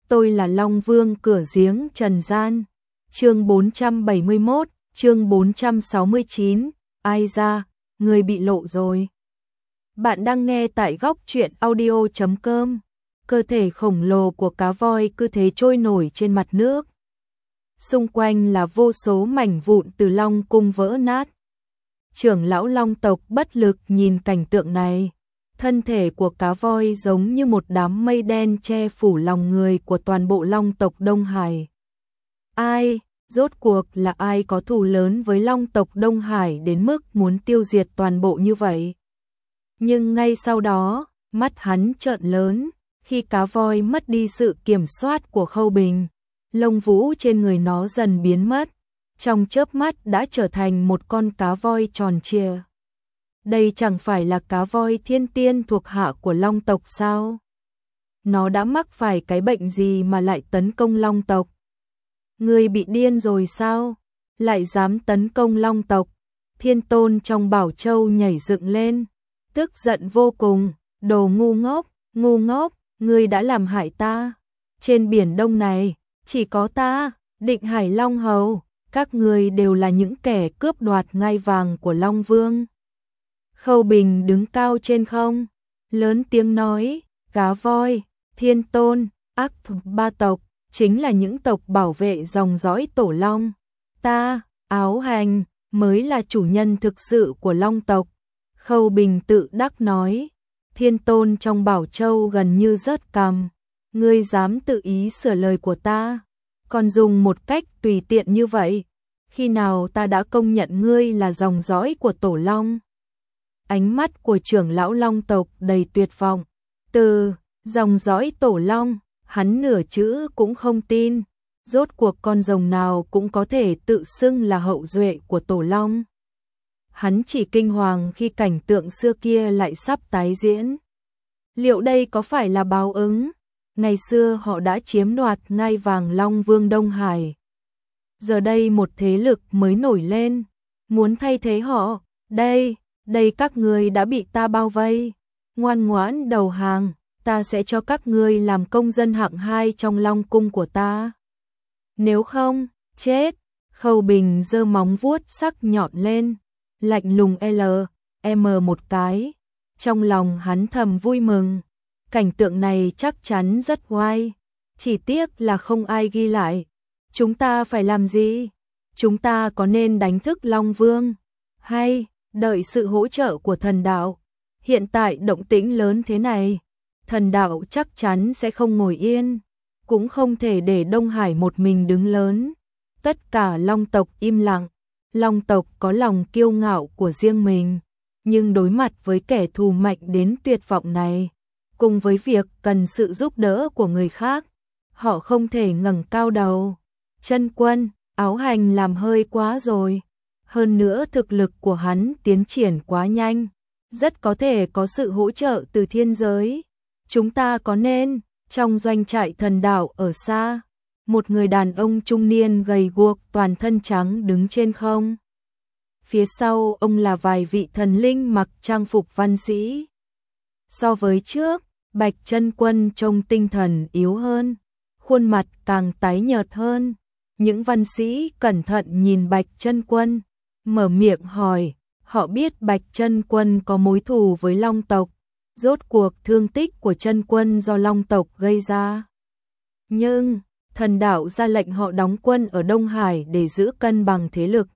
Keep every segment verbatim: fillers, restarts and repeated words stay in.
tôi là Long Vương cửa giếng trần gian. Chương bốn trăm bảy mươi mốt, chương bốn trăm sáu mươi chín, ai ra, người bị lộ rồi. Bạn đang nghe tại góc truyện audio chấm com. Cơ thể khổng lồ của cá voi cứ thế trôi nổi trên mặt nước. Xung quanh là vô số mảnh vụn từ long cung vỡ nát. Trưởng lão long tộc bất lực nhìn cảnh tượng này. Thân thể của cá voi giống như một đám mây đen che phủ lòng người của toàn bộ long tộc Đông Hải. Ai, rốt cuộc là ai có thù lớn với long tộc Đông Hải đến mức muốn tiêu diệt toàn bộ như vậy? Nhưng ngay sau đó, mắt hắn trợn lớn, khi cá voi mất đi sự kiểm soát của Khâu Bình, lông vũ trên người nó dần biến mất, trong chớp mắt đã trở thành một con cá voi tròn trịa. Đây chẳng phải là cá voi thiên tiên thuộc hạ của long tộc sao? Nó đã mắc phải cái bệnh gì mà lại tấn công long tộc? Người bị điên rồi sao? Lại dám tấn công long tộc? Thiên Tôn trong Bảo Châu nhảy dựng lên, tức giận vô cùng, đồ ngu ngốc, ngu ngốc, ngươi đã làm hại ta. Trên biển Đông này, chỉ có ta, Định Hải Long Hầu, các ngươi đều là những kẻ cướp đoạt ngai vàng của Long Vương. Khâu Bình đứng cao trên không, lớn tiếng nói, cá voi, Thiên Tôn, ác thục ba tộc, chính là những tộc bảo vệ dòng dõi tổ long. Ta, Áo Hành, mới là chủ nhân thực sự của long tộc. Khâu Bình tự đắc nói. Thiên Tôn trong Bảo Châu gần như rớt cằm. Ngươi dám tự ý sửa lời của ta, còn dùng một cách tùy tiện như vậy. Khi nào ta đã công nhận ngươi là dòng dõi của tổ long? Ánh mắt của trưởng lão long tộc đầy tuyệt vọng. Từ dòng dõi tổ long, hắn nửa chữ cũng không tin. Rốt cuộc con rồng nào cũng có thể tự xưng là hậu duệ của tổ long. Hắn chỉ kinh hoàng khi cảnh tượng xưa kia lại sắp tái diễn. Liệu đây có phải là báo ứng? Ngày xưa họ đã chiếm đoạt ngai vàng Long Vương Đông Hải. Giờ đây một thế lực mới nổi lên, muốn thay thế họ. Đây, đây các ngươi đã bị ta bao vây. Ngoan ngoãn đầu hàng, ta sẽ cho các ngươi làm công dân hạng hai trong Long Cung của ta. Nếu không, chết. Khâu Bình giơ móng vuốt sắc nhọn lên, lạnh lùng L, M một cái. Trong lòng hắn thầm vui mừng. Cảnh tượng này chắc chắn rất oai. Chỉ tiếc là không ai ghi lại. Chúng ta phải làm gì? Chúng ta có nên đánh thức Long Vương? Hay đợi sự hỗ trợ của thần đạo? Hiện tại động tĩnh lớn thế này, thần đạo chắc chắn sẽ không ngồi yên. Cũng không thể để Đông Hải một mình đứng lớn. Tất cả long tộc im lặng. Long tộc có lòng kiêu ngạo của riêng mình, nhưng đối mặt với kẻ thù mạnh đến tuyệt vọng này, cùng với việc cần sự giúp đỡ của người khác, họ không thể ngẩng cao đầu. Chân Quân, Áo Hành làm hơi quá rồi. Hơn nữa thực lực của hắn tiến triển quá nhanh, rất có thể có sự hỗ trợ từ thiên giới. Chúng ta có nên... Trong doanh trại thần đạo ở xa, một người đàn ông trung niên gầy guộc toàn thân trắng đứng trên không. Phía sau ông là vài vị thần linh mặc trang phục văn sĩ. So với trước, Bạch Chân Quân trông tinh thần yếu hơn, khuôn mặt càng tái nhợt hơn. Những văn sĩ cẩn thận nhìn Bạch Chân Quân, mở miệng hỏi, họ biết Bạch Chân Quân có mối thù với Long tộc. Rốt cuộc thương tích của Chân Quân do Long tộc gây ra. Nhưng, thần đạo ra lệnh họ đóng quân ở Đông Hải để giữ cân bằng thế lực.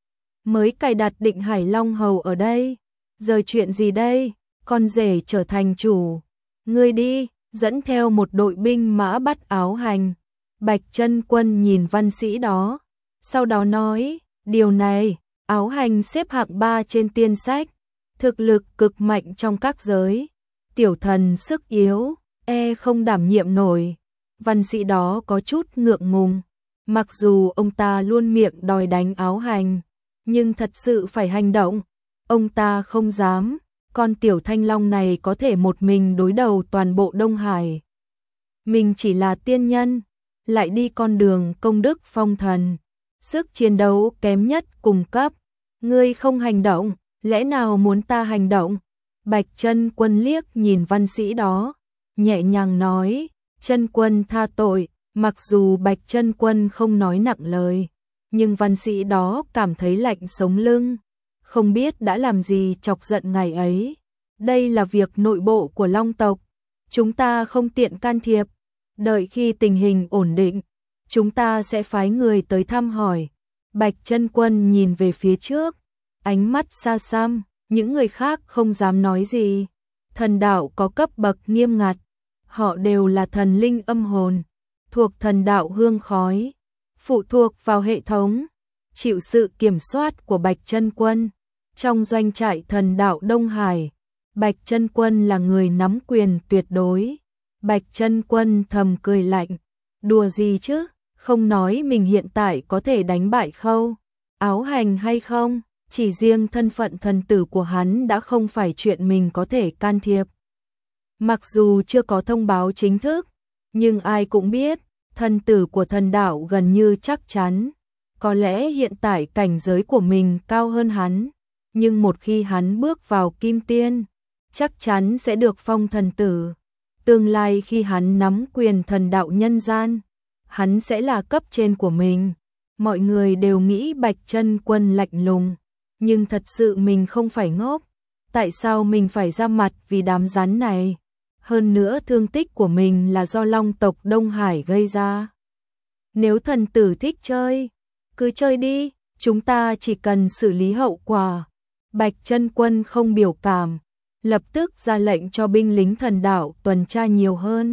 Mới cài đặt Định Hải Long Hầu ở đây. Giờ chuyện gì đây? Con rể trở thành chủ. Ngươi đi, dẫn theo một đội binh mã bắt Áo Hành. Bạch Chân Quân nhìn văn sĩ đó. Sau đó nói, điều này, Áo Hành xếp hạng ba trên tiên sách. Thực lực cực mạnh trong các giới. Tiểu thần sức yếu, e không đảm nhiệm nổi. Văn sĩ đó có chút ngượng ngùng. Mặc dù ông ta luôn miệng đòi đánh Áo Hành, nhưng thật sự phải hành động. Ông ta không dám. Con tiểu thanh long này có thể một mình đối đầu toàn bộ Đông Hải. Mình chỉ là tiên nhân, lại đi con đường công đức phong thần. Sức chiến đấu kém nhất cùng cấp. Ngươi không hành động. Lẽ nào muốn ta hành động? Bạch Chân Quân liếc nhìn văn sĩ đó, nhẹ nhàng nói, Chân Quân tha tội. Mặc dù Bạch Chân Quân không nói nặng lời, nhưng văn sĩ đó cảm thấy lạnh sống lưng, không biết đã làm gì chọc giận ngài ấy. Đây là việc nội bộ của Long tộc, chúng ta không tiện can thiệp, đợi khi tình hình ổn định, chúng ta sẽ phái người tới thăm hỏi. Bạch Chân Quân nhìn về phía trước, ánh mắt xa xăm, những người khác không dám nói gì. Thần đạo có cấp bậc nghiêm ngặt, họ đều là thần linh âm hồn, thuộc thần đạo hương khói, phụ thuộc vào hệ thống, chịu sự kiểm soát của Bạch Chân Quân. Trong doanh trại thần đạo Đông Hải, Bạch Chân Quân là người nắm quyền tuyệt đối. Bạch Chân Quân thầm cười lạnh, đùa gì chứ, không nói mình hiện tại có thể đánh bại Khâu Áo Hành hay không, chỉ riêng thân phận thần tử của hắn đã không phải chuyện mình có thể can thiệp. Mặc dù chưa có thông báo chính thức, nhưng ai cũng biết, thần tử của thần đạo gần như chắc chắn, có lẽ hiện tại cảnh giới của mình cao hơn hắn, nhưng một khi hắn bước vào Kim Tiên, chắc chắn sẽ được phong thần tử. Tương lai khi hắn nắm quyền thần đạo nhân gian, hắn sẽ là cấp trên của mình. Mọi người đều nghĩ Bạch Chân Quân lạnh lùng, nhưng thật sự mình không phải ngốc. Tại sao mình phải ra mặt vì đám rắn này? Hơn nữa thương tích của mình là do Long tộc Đông Hải gây ra. Nếu thần tử thích chơi, cứ chơi đi, chúng ta chỉ cần xử lý hậu quả. Bạch Chân Quân không biểu cảm, lập tức ra lệnh cho binh lính thần đạo tuần tra nhiều hơn,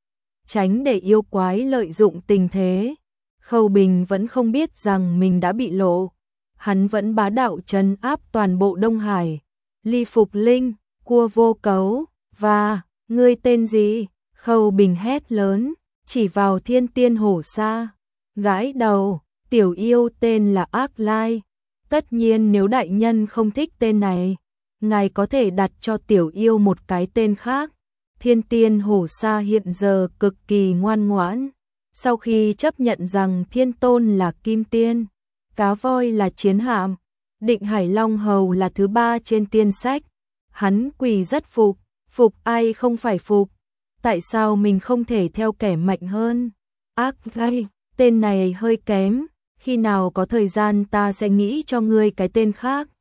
tránh để yêu quái lợi dụng tình thế. Khâu Bình vẫn không biết rằng mình đã bị lộ, hắn vẫn bá đạo trấn áp toàn bộ Đông Hải. Ly Phục Linh, Cua Vô Cấu, và ngươi tên gì? Khâu Bình hét lớn, chỉ vào Thiên Tiên Hổ Sa, gãi đầu, tiểu yêu tên là Ác Lai. Tất nhiên nếu đại nhân không thích tên này, ngài có thể đặt cho tiểu yêu một cái tên khác. Thiên Tiên Hổ Sa hiện giờ cực kỳ ngoan ngoãn. Sau khi chấp nhận rằng Thiên Tôn là Kim Tiên, Cá Voi là chiến hạm, Định Hải Long Hầu là thứ ba trên tiên sách, hắn quỳ rất phục. Phục ai không phải phục? Tại sao mình không thể theo kẻ mạnh hơn? Ác Lai, tên này hơi kém, khi nào có thời gian ta sẽ nghĩ cho ngươi cái tên khác.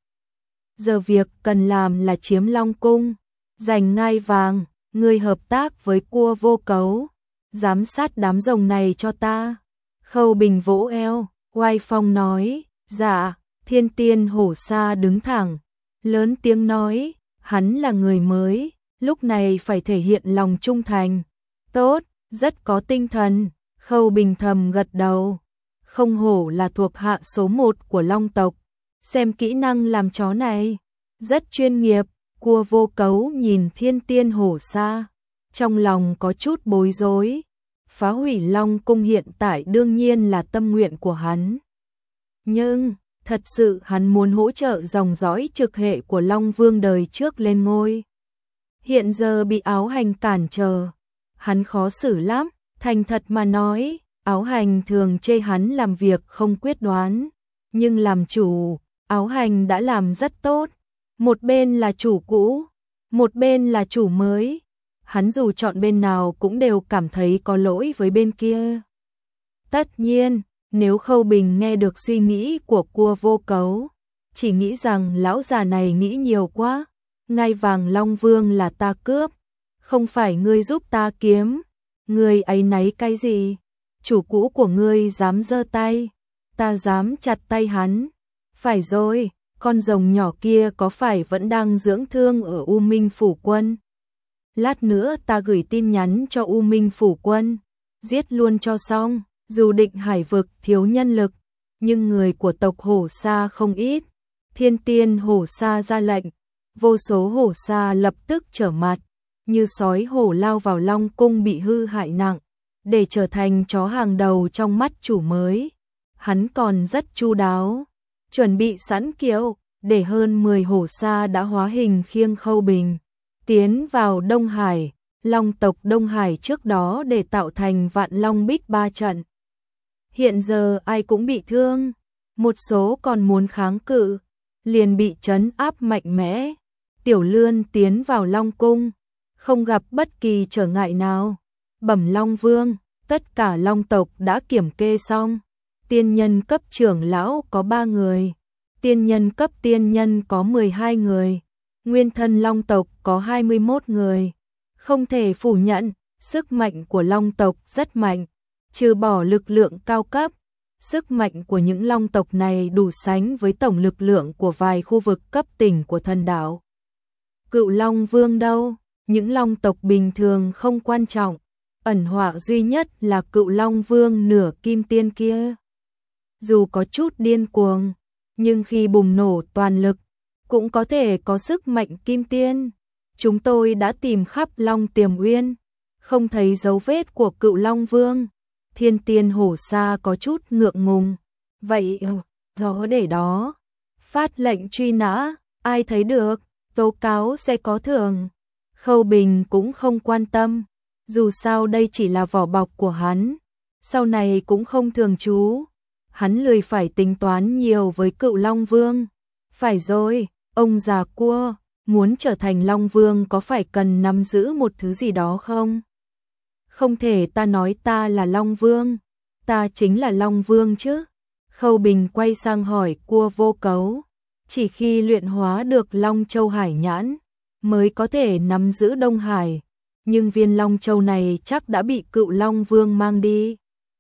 Giờ việc cần làm là chiếm Long Cung, giành ngai vàng, ngươi hợp tác với Cua Vô Cấu, giám sát đám rồng này cho ta. Khâu Bình vỗ eo, oai phong nói, dạ. Thiên Tiên Hổ Sa đứng thẳng, lớn tiếng nói, hắn là người mới, lúc này phải thể hiện lòng trung thành. Tốt, rất có tinh thần. Khâu Bình thầm gật đầu. Không hổ là thuộc hạ số một của Long tộc, xem kỹ năng làm chó này, rất chuyên nghiệp. Cua Vô Cấu nhìn Thiên Tiên Hổ Sa, trong lòng có chút bối rối. Phá hủy Long Cung hiện tại đương nhiên là tâm nguyện của hắn, nhưng thật sự hắn muốn hỗ trợ dòng dõi trực hệ của Long Vương đời trước lên ngôi. Hiện giờ bị Áo Hành cản trở, hắn khó xử lắm. Thành thật mà nói, Áo Hành thường chê hắn làm việc không quyết đoán, nhưng làm chủ, Áo Hành đã làm rất tốt. Một bên là chủ cũ, một bên là chủ mới, hắn dù chọn bên nào cũng đều cảm thấy có lỗi với bên kia. Tất nhiên, nếu Khâu Bình nghe được suy nghĩ của Cua Vô Cấu, chỉ nghĩ rằng lão già này nghĩ nhiều quá. Ngai vàng Long Vương là ta cướp, không phải ngươi giúp ta kiếm. Ngươi áy náy cái gì? Chủ cũ của ngươi dám giơ tay, ta dám chặt tay hắn. Phải rồi, con rồng nhỏ kia có phải vẫn đang dưỡng thương ở U Minh Phủ Quân? Lát nữa ta gửi tin nhắn cho U Minh Phủ Quân, giết luôn cho xong. Dù Định Hải vực thiếu nhân lực, nhưng người của tộc Hổ Sa không ít. Thiên Tiên Hổ Sa ra lệnh, vô số hổ sa lập tức trở mặt, như sói hổ lao vào Long Cung bị hư hại nặng, để trở thành chó hàng đầu trong mắt chủ mới. Hắn còn rất chu đáo, chuẩn bị sẵn kiệu, để hơn mười hổ sa đã hóa hình khiêng Khâu Bình tiến vào Đông Hải. Long tộc Đông Hải trước đó để tạo thành Vạn Long Bích ba trận, hiện giờ ai cũng bị thương, một số còn muốn kháng cự, liền bị trấn áp mạnh mẽ. Tiểu Lươn tiến vào Long Cung, không gặp bất kỳ trở ngại nào. Bẩm Long Vương, tất cả Long tộc đã kiểm kê xong. Tiên nhân cấp trưởng lão có ba người, tiên nhân cấp tiên nhân có mười hai người, nguyên thân Long tộc có hai mươi mốt người. Không thể phủ nhận, sức mạnh của Long tộc rất mạnh, trừ bỏ lực lượng cao cấp. Sức mạnh của những Long tộc này đủ sánh với tổng lực lượng của vài khu vực cấp tỉnh của thần đảo. Cựu Long Vương đâu? Những Long tộc bình thường không quan trọng. Ẩn họa duy nhất là Cựu Long Vương nửa kim tiên kia. Dù có chút điên cuồng, nhưng khi bùng nổ toàn lực, cũng có thể có sức mạnh kim tiên. Chúng tôi đã tìm khắp Long Tiềm Uyên, không thấy dấu vết của Cựu Long Vương. Thiên Tiên Hổ Sa có chút ngượng ngùng. Vậy, đó để đó. Phát lệnh truy nã, ai thấy được, tố cáo sẽ có thưởng. Khâu Bình cũng không quan tâm, dù sao đây chỉ là vỏ bọc của hắn, sau này cũng không thường trú. Hắn lười phải tính toán nhiều với Cựu Long Vương. Phải rồi, ông già cua, muốn trở thành Long Vương có phải cần nắm giữ một thứ gì đó không? Không thể ta nói ta là Long Vương, ta chính là Long Vương chứ. Khâu Bình quay sang hỏi Cua Vô Cấu, chỉ khi luyện hóa được Long Châu Hải Nhãn mới có thể nắm giữ Đông Hải, nhưng viên Long Châu này chắc đã bị Cựu Long Vương mang đi.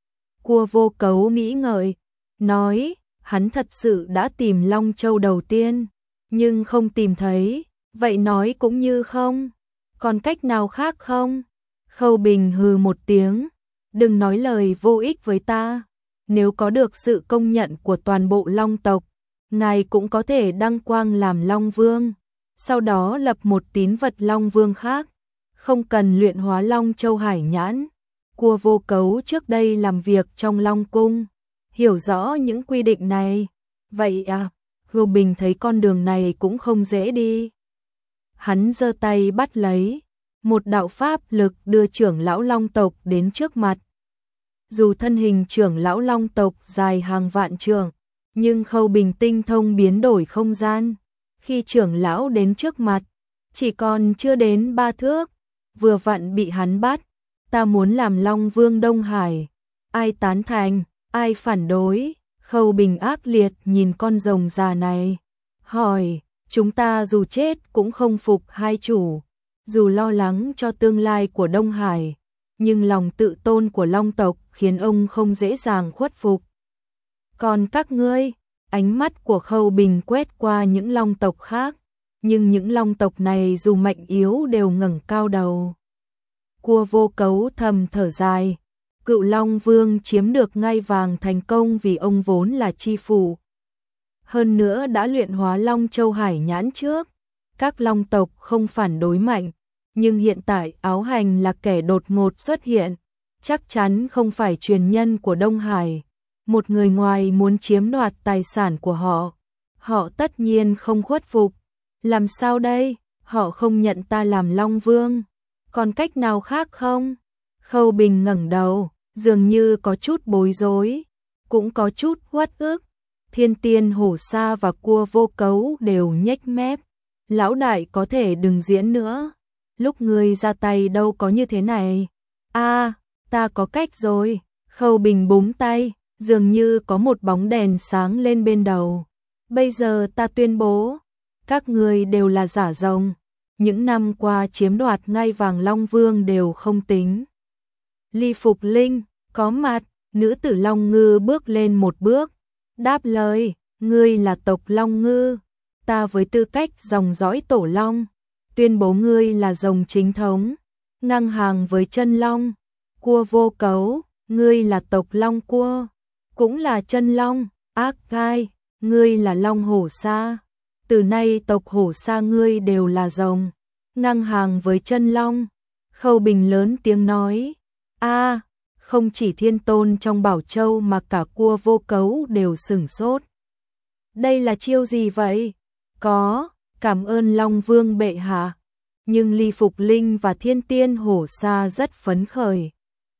Cua Vô Cấu nghĩ ngợi, nói, hắn thật sự đã tìm Long Châu đầu tiên, nhưng không tìm thấy, vậy nói cũng như không, còn cách nào khác không? Khâu Bình hừ một tiếng, đừng nói lời vô ích với ta, nếu có được sự công nhận của toàn bộ Long tộc, ngài cũng có thể đăng quang làm Long Vương, sau đó lập một tín vật Long Vương khác, không cần luyện hóa Long Châu Hải Nhãn. Cua Vô Cấu trước đây làm việc trong Long Cung, hiểu rõ những quy định này. Vậy à, Khâu Bình thấy con đường này cũng không dễ đi. Hắn giơ tay bắt lấy, một đạo pháp lực đưa trưởng lão Long tộc đến trước mặt. Dù thân hình trưởng lão Long tộc dài hàng vạn trượng, nhưng Khâu Bình tinh thông biến đổi không gian. Khi trưởng lão đến trước mặt, chỉ còn chưa đến ba thước, vừa vặn bị hắn bắt. Ta muốn làm Long Vương Đông Hải. Ai tán thành, ai phản đối? Khâu Bình ác liệt nhìn con rồng già này, hỏi, chúng ta dù chết cũng không phục hai chủ, dù lo lắng cho tương lai của Đông Hải, nhưng lòng tự tôn của Long tộc khiến ông không dễ dàng khuất phục. Còn các ngươi, ánh mắt của Khâu Bình quét qua những Long tộc khác, nhưng những Long tộc này dù mạnh yếu đều ngẩng cao đầu. Cua Vô Cấu thầm thở dài, Cựu Long Vương chiếm được ngai vàng thành công vì ông vốn là chi phủ. Hơn nữa đã luyện hóa Long Châu Hải Nhãn trước, các Long tộc không phản đối mạnh, nhưng hiện tại Áo Hành là kẻ đột ngột xuất hiện, chắc chắn không phải truyền nhân của Đông Hải, một người ngoài muốn chiếm đoạt tài sản của họ, họ tất nhiên không khuất phục. Làm sao đây, họ không nhận ta làm Long Vương, còn cách nào khác không? Khâu Bình ngẩng đầu, dường như có chút bối rối, cũng có chút uất ức. Thiên Tiên Hổ Sa và Cua Vô Cấu đều nhếch mép. Lão đại có thể đừng diễn nữa, lúc ngươi ra tay đâu có như thế này. A, à, ta có cách rồi. Khâu Bình búng tay, dường như có một bóng đèn sáng lên bên đầu. Bây giờ ta tuyên bố, các ngươi đều là giả rồng. Những năm qua chiếm đoạt ngai vàng Long Vương đều không tính. Ly Phục Linh có mặt, nữ tử Long Ngư bước lên một bước, đáp lời, ngươi là tộc Long Ngư, ta với tư cách dòng dõi tổ Long, tuyên bố ngươi là rồng chính thống, ngang hàng với chân Long. Cua Vô Cấu, ngươi là tộc Long Cua, cũng là chân Long. Ác Gai, ngươi là Long Hổ Sa, từ nay tộc Hổ Sa ngươi đều là rồng, ngang hàng với chân Long. Khâu Bình lớn tiếng nói, a, à, không chỉ Thiên Tôn trong Bảo Châu mà cả Cua Vô Cấu đều sửng sốt. Đây là chiêu gì vậy? Có, cảm ơn Long Vương bệ hạ. Nhưng Ly Phục Linh và Thiên Tiên Hổ Sa rất phấn khởi.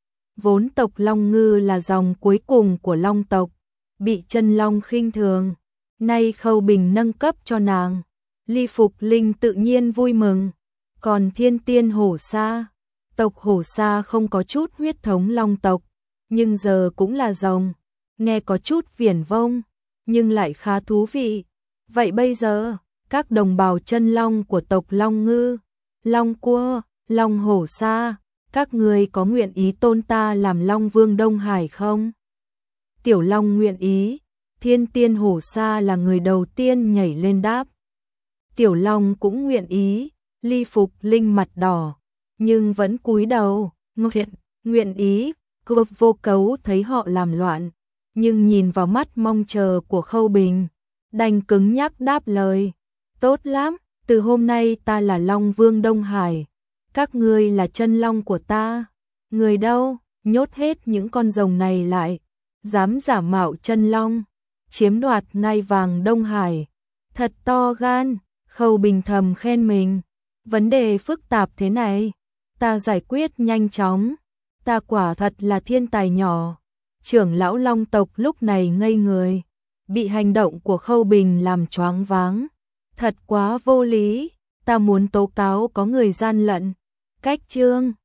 Vốn tộc Long Ngư là dòng cuối cùng của Long tộc, bị chân Long khinh thường. Nay Khâu Bình nâng cấp cho nàng, Ly Phục Linh tự nhiên vui mừng. Còn Thiên Tiên Hổ Sa, Tộc Hổ Sa không có chút huyết thống long tộc, nhưng giờ cũng là rồng, nghe có chút viển vông, nhưng lại khá thú vị. Vậy bây giờ, các đồng bào chân long của tộc Long Ngư, Long Cua, Long Hổ Sa, các người có nguyện ý tôn ta làm Long Vương Đông Hải không? Tiểu Long nguyện ý, Thiên Tiên Hổ Sa là người đầu tiên nhảy lên đáp. Tiểu Long cũng nguyện ý, Ly Phục Linh mặt đỏ, nhưng vẫn cúi đầu, nguyện, nguyện ý, Cơ Vô Cấu thấy họ làm loạn, nhưng nhìn vào mắt mong chờ của Khâu Bình, đành cứng nhắc đáp lời, tốt lắm, từ hôm nay ta là Long Vương Đông Hải, các ngươi là chân long của ta, người đâu, nhốt hết những con rồng này lại, dám giả mạo chân long, chiếm đoạt ngai vàng Đông Hải, thật to gan. Khâu Bình thầm khen mình, vấn đề phức tạp thế này, ta giải quyết nhanh chóng, ta quả thật là thiên tài nhỏ. Trưởng lão Long tộc lúc này ngây người, bị hành động của Khâu Bình làm choáng váng, thật quá vô lý, ta muốn tố cáo có người gian lận. Cách chương